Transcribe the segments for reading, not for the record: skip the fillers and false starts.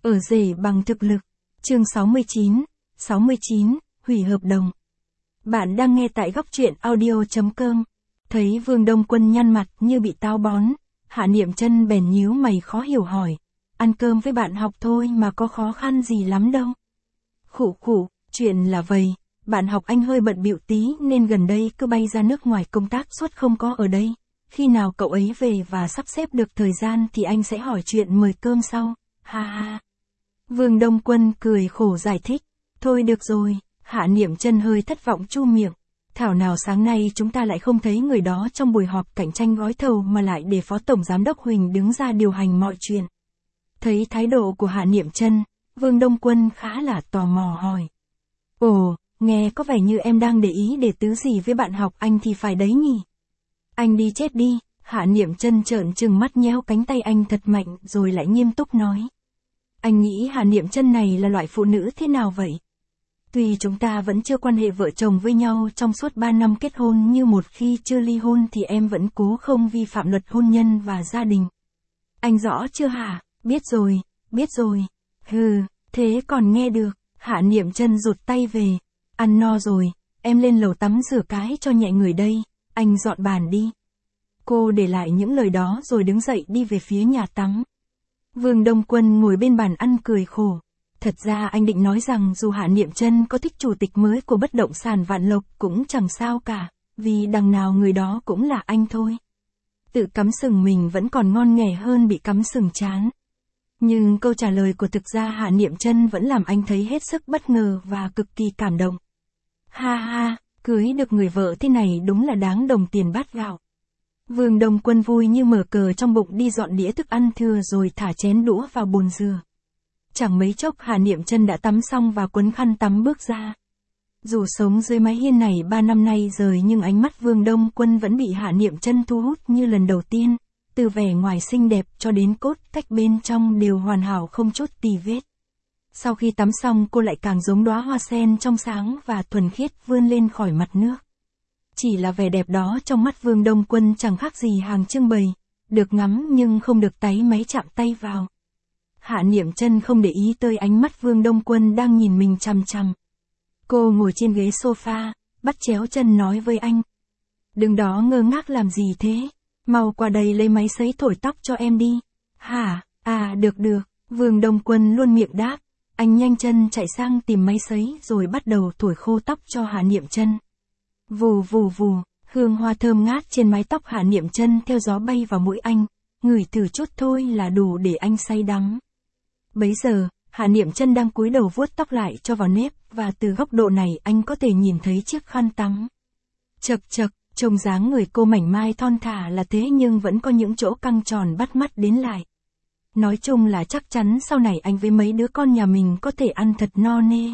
Ở rể bằng thực lực. Chương 69, hủy hợp đồng. Bạn đang nghe tại góc truyện audio.com. Thấy Vương Đông Quân nhăn mặt như bị táo bón, Hạ Niệm Chân bèn nhíu mày khó hiểu hỏi. Ăn cơm với bạn học thôi mà có khó khăn gì lắm đâu. Khụ, chuyện là vậy, bạn học anh hơi bận bịu tí nên gần đây cứ bay ra nước ngoài công tác suốt không có ở đây. Khi nào cậu ấy về và sắp xếp được thời gian thì anh sẽ hỏi chuyện mời cơm sau, ha ha. Vương Đông Quân cười khổ giải thích. Thôi được rồi, Hạ Niệm Chân hơi thất vọng chu miệng. Thảo nào sáng nay chúng ta lại không thấy người đó trong buổi họp cạnh tranh gói thầu mà lại để Phó Tổng Giám đốc Huỳnh đứng ra điều hành mọi chuyện. Thấy thái độ của Hạ Niệm Chân, Vương Đông Quân khá là tò mò hỏi. Ồ, nghe có vẻ như em đang để ý để tứ gì với bạn học anh thì phải đấy nhỉ? Anh đi chết đi, Hạ Niệm Chân trợn trừng mắt nhéo cánh tay anh thật mạnh rồi lại nghiêm túc nói. Anh nghĩ Hạ Niệm Chân này là loại phụ nữ thế nào vậy? Tuy chúng ta vẫn chưa quan hệ vợ chồng với nhau trong suốt 3 năm kết hôn nhưng một khi chưa ly hôn thì em vẫn cố không vi phạm luật hôn nhân và gia đình. Anh rõ chưa hả? Biết rồi. Hừ, thế còn nghe được, Hạ Niệm Chân rụt tay về. Ăn no rồi, em lên lầu tắm rửa cái cho nhẹ người đây, anh dọn bàn đi. Cô để lại những lời đó rồi đứng dậy đi về phía nhà tắm. Vương Đông Quân ngồi bên bàn ăn cười khổ. Thật ra anh định nói rằng dù Hạ Niệm Chân có thích chủ tịch mới của bất động sản Vạn Lộc cũng chẳng sao cả, vì đằng nào người đó cũng là anh thôi. Tự cắm sừng mình vẫn còn ngon nghẻ hơn bị cắm sừng chán. Nhưng câu trả lời của thực ra Hạ Niệm Chân vẫn làm anh thấy hết sức bất ngờ và cực kỳ cảm động. Ha ha, cưới được người vợ thế này đúng là đáng đồng tiền bát gạo. Vương Đông Quân vui như mở cờ trong bụng đi dọn đĩa thức ăn thừa rồi thả chén đũa vào bồn rửa. Chẳng mấy chốc Hạ Niệm Chân đã tắm xong và quấn khăn tắm bước ra. Dù sống dưới mái hiên này 3 năm nay rồi nhưng ánh mắt Vương Đông Quân vẫn bị Hạ Niệm Chân thu hút như lần đầu tiên, từ vẻ ngoài xinh đẹp cho đến cốt cách bên trong đều hoàn hảo không chút tì vết. Sau khi tắm xong cô lại càng giống đóa hoa sen trong sáng và thuần khiết vươn lên khỏi mặt nước. Chỉ là vẻ đẹp đó trong mắt Vương Đông Quân chẳng khác gì hàng trưng bày, được ngắm nhưng không được táy máy chạm tay vào. Hạ Niệm Chân không để ý tới ánh mắt Vương Đông Quân đang nhìn mình chằm chằm. Cô ngồi trên ghế sofa, bắt chéo chân nói với anh. Đừng đó ngơ ngác làm gì thế, mau qua đây lấy máy sấy thổi tóc cho em đi. Hả, được, Vương Đông Quân luôn miệng đáp. Anh nhanh chân chạy sang tìm máy sấy rồi bắt đầu thổi khô tóc cho Hạ Niệm Chân. Vù, hương hoa thơm ngát trên mái tóc Hạ Niệm Chân theo gió bay vào mũi anh, ngửi thử chút thôi là đủ để anh say đắm. Bấy giờ, Hạ Niệm Chân đang cúi đầu vuốt tóc lại cho vào nếp và từ góc độ này anh có thể nhìn thấy chiếc khăn tắm. Chật, trông dáng người cô mảnh mai thon thả là thế nhưng vẫn có những chỗ căng tròn bắt mắt đến lại. Nói chung là chắc chắn sau này anh với mấy đứa con nhà mình có thể ăn thật no nê.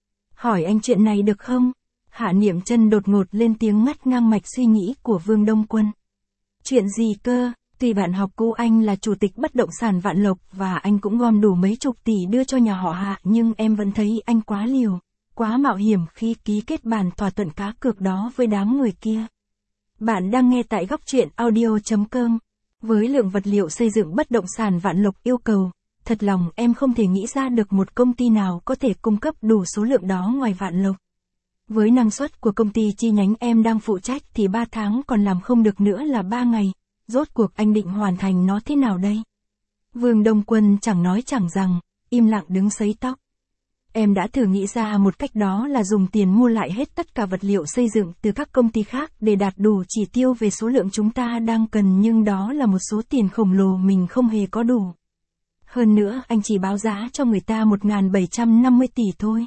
Hỏi anh chuyện này được không? Hạ Niệm Chân đột ngột lên tiếng ngắt ngang mạch suy nghĩ của Vương Đông Quân. Chuyện gì cơ? Tuy bạn học cũ anh là chủ tịch bất động sản Vạn Lộc và anh cũng gom đủ mấy chục tỷ đưa cho nhà họ Hạ nhưng em vẫn thấy anh quá liều, quá mạo hiểm khi ký kết bản thỏa thuận cá cược đó với đám người kia. Bạn đang nghe tại góc truyện audio.com. Với lượng vật liệu xây dựng bất động sản Vạn Lộc yêu cầu, thật lòng em không thể nghĩ ra được một công ty nào có thể cung cấp đủ số lượng đó ngoài Vạn Lộc. Với năng suất của công ty chi nhánh em đang phụ trách thì 3 tháng còn làm không được nữa là 3 ngày. Rốt cuộc anh định hoàn thành nó thế nào đây? Vương Đông Quân chẳng nói chẳng rằng, im lặng đứng sấy tóc. Em đã thử nghĩ ra một cách đó là dùng tiền mua lại hết tất cả vật liệu xây dựng từ các công ty khác để đạt đủ chỉ tiêu về số lượng chúng ta đang cần nhưng đó là một số tiền khổng lồ mình không hề có đủ. Hơn nữa anh chỉ báo giá cho người ta 1.750 tỷ thôi.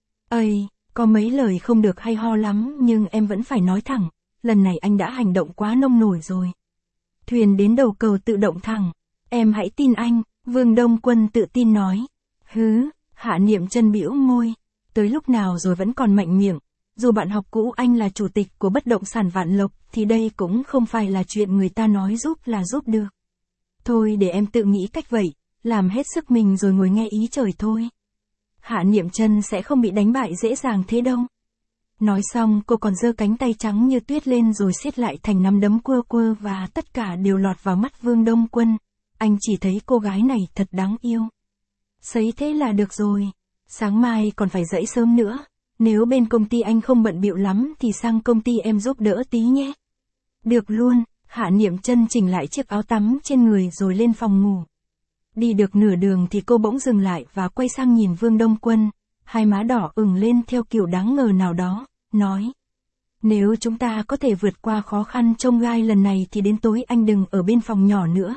Ây, có mấy lời không được hay ho lắm nhưng em vẫn phải nói thẳng, lần này anh đã hành động quá nông nổi rồi. Thuyền đến đầu cầu tự động thẳng, em hãy tin anh, Vương Đông Quân tự tin nói. Hứ, Hạ Niệm Chân bĩu môi, tới lúc nào rồi vẫn còn mạnh miệng, dù bạn học cũ anh là chủ tịch của bất động sản Vạn Lộc thì đây cũng không phải là chuyện người ta nói giúp là giúp được. Thôi để em tự nghĩ cách vậy, làm hết sức mình rồi ngồi nghe ý trời thôi. Hạ Niệm Chân sẽ không bị đánh bại dễ dàng thế đâu. Nói xong cô còn giơ cánh tay trắng như tuyết lên rồi siết lại thành nắm đấm quơ quơ và tất cả đều lọt vào mắt Vương Đông Quân. Anh chỉ thấy cô gái này thật đáng yêu. Sấy thế là được rồi. Sáng mai còn phải dậy sớm nữa. Nếu bên công ty anh không bận bịu lắm thì sang công ty em giúp đỡ tí nhé. Được luôn, Hạ Niệm Chân chỉnh lại chiếc áo tắm trên người rồi lên phòng ngủ. Đi được nửa đường thì cô bỗng dừng lại và quay sang nhìn Vương Đông Quân, hai má đỏ ửng lên theo kiểu đáng ngờ nào đó, nói. Nếu chúng ta có thể vượt qua khó khăn chông gai lần này thì đến tối anh đừng ở bên phòng nhỏ nữa.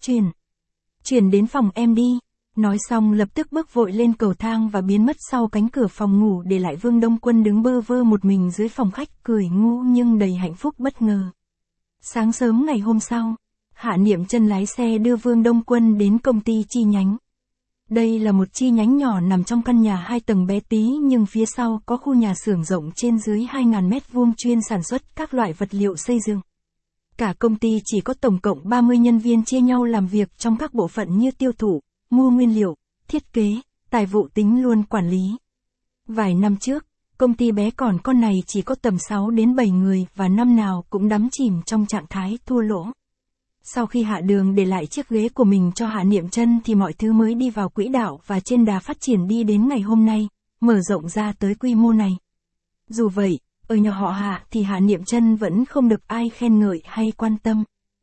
Chuyển đến phòng em đi. Nói xong lập tức bước vội lên cầu thang và biến mất sau cánh cửa phòng ngủ để lại Vương Đông Quân đứng bơ vơ một mình dưới phòng khách cười ngu nhưng đầy hạnh phúc bất ngờ. Sáng sớm ngày hôm sau, Hạ Niệm Chân lái xe đưa Vương Đông Quân đến công ty chi nhánh. Đây là một chi nhánh nhỏ nằm trong căn nhà 2 tầng bé tí nhưng phía sau có khu nhà xưởng rộng trên dưới 2.000 mét vuông chuyên sản xuất các loại vật liệu xây dựng. Cả công ty chỉ có tổng cộng 30 nhân viên chia nhau làm việc trong các bộ phận như tiêu thụ, mua nguyên liệu, thiết kế, tài vụ tính luôn quản lý. Vài năm trước, công ty bé còn con này chỉ có tầm 6 đến 7 người và năm nào cũng đắm chìm trong trạng thái thua lỗ. Sau khi Hạ Đường để lại chiếc ghế của mình cho Hạ Niệm Chân thì mọi thứ mới đi vào quỹ đạo và trên đà phát triển đi đến ngày hôm nay, mở rộng ra tới quy mô này. Dù vậy, ở nhà họ Hạ thì Hạ Niệm Chân vẫn không được ai khen ngợi hay quan tâm.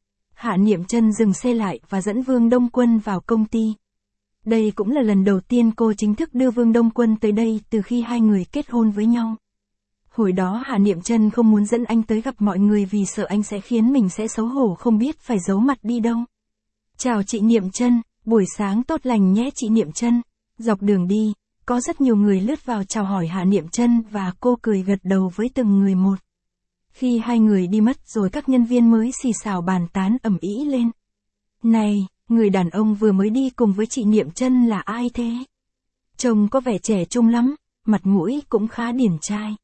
Hạ Niệm Chân dừng xe lại và dẫn Vương Đông Quân vào công ty. Đây cũng là lần đầu tiên cô chính thức đưa Vương Đông Quân tới đây từ khi hai người kết hôn với nhau. Hồi đó Hạ Niệm Chân không muốn dẫn anh tới gặp mọi người vì sợ anh sẽ khiến mình sẽ xấu hổ không biết phải giấu mặt đi đâu. Chào chị Niệm Chân, buổi sáng tốt lành nhé chị Niệm Chân. Dọc đường đi, có rất nhiều người lướt vào chào hỏi Hạ Niệm Chân và cô cười gật đầu với từng người một. Khi hai người đi mất rồi các nhân viên mới xì xào bàn tán ầm ĩ lên. Này, người đàn ông vừa mới đi cùng với chị Niệm Chân là ai thế? Trông có vẻ trẻ trung lắm, mặt mũi cũng khá điển trai.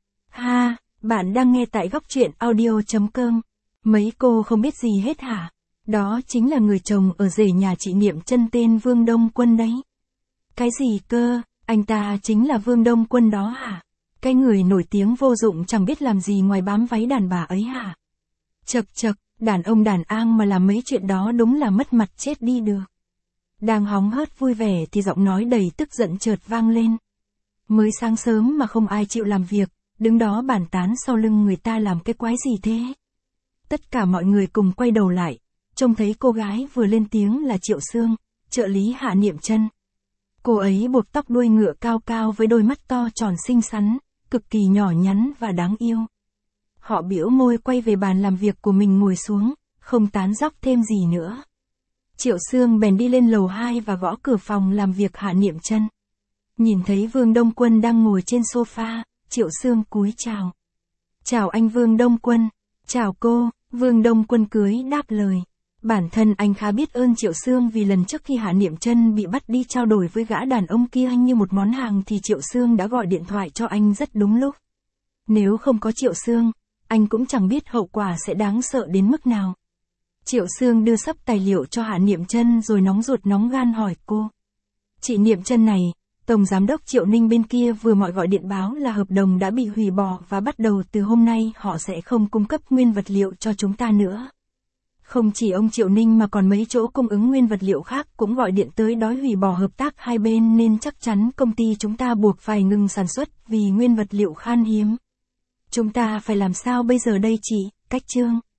Ha, bạn đang nghe tại góc truyện audio.com. Mấy cô không biết gì hết hả? Đó chính là người chồng ở rể nhà chị Niệm Chân tên Vương Đông Quân đấy. Cái gì cơ, anh ta chính là Vương Đông Quân đó hả? Cái người nổi tiếng vô dụng chẳng biết làm gì ngoài bám váy đàn bà ấy hả? Chậc chậc, đàn ông đàn ang mà làm mấy chuyện đó đúng là mất mặt chết đi được. Đang hóng hớt vui vẻ thì giọng nói đầy tức giận chợt vang lên. Mới sáng sớm mà không ai chịu làm việc, đứng đó bàn tán sau lưng người ta làm cái quái gì thế? Tất cả mọi người cùng quay đầu lại, trông thấy cô gái vừa lên tiếng là Triệu Sương, trợ lý Hạ Niệm Chân. Cô ấy buộc tóc đuôi ngựa cao cao với đôi mắt to tròn xinh xắn, cực kỳ nhỏ nhắn và đáng yêu. Họ bĩu môi quay về bàn làm việc của mình ngồi xuống, không tán dóc thêm gì nữa. Triệu Sương bèn đi lên lầu 2 và gõ cửa phòng làm việc Hạ Niệm Chân. Nhìn thấy Vương Đông Quân đang ngồi trên sofa, Triệu Sương cúi chào. Chào anh Vương Đông Quân. Chào cô, Vương Đông Quân cưới đáp lời. Bản thân anh khá biết ơn Triệu Sương vì lần trước khi Hạ Niệm Chân bị bắt đi trao đổi với gã đàn ông kia như một món hàng thì Triệu Sương đã gọi điện thoại cho anh rất đúng lúc. Nếu không có Triệu Sương, anh cũng chẳng biết hậu quả sẽ đáng sợ đến mức nào. Triệu Sương đưa sắp tài liệu cho Hạ Niệm Chân rồi nóng ruột nóng gan hỏi cô. Chị Niệm Chân này, Tổng Giám đốc Triệu Ninh bên kia vừa mọi gọi điện báo là hợp đồng đã bị hủy bỏ và bắt đầu từ hôm nay họ sẽ không cung cấp nguyên vật liệu cho chúng ta nữa. Không chỉ ông Triệu Ninh mà còn mấy chỗ cung ứng nguyên vật liệu khác cũng gọi điện tới đòi hủy bỏ hợp tác hai bên nên chắc chắn công ty chúng ta buộc phải ngừng sản xuất vì nguyên vật liệu khan hiếm. Chúng ta phải làm sao bây giờ đây chị, Cách Trương?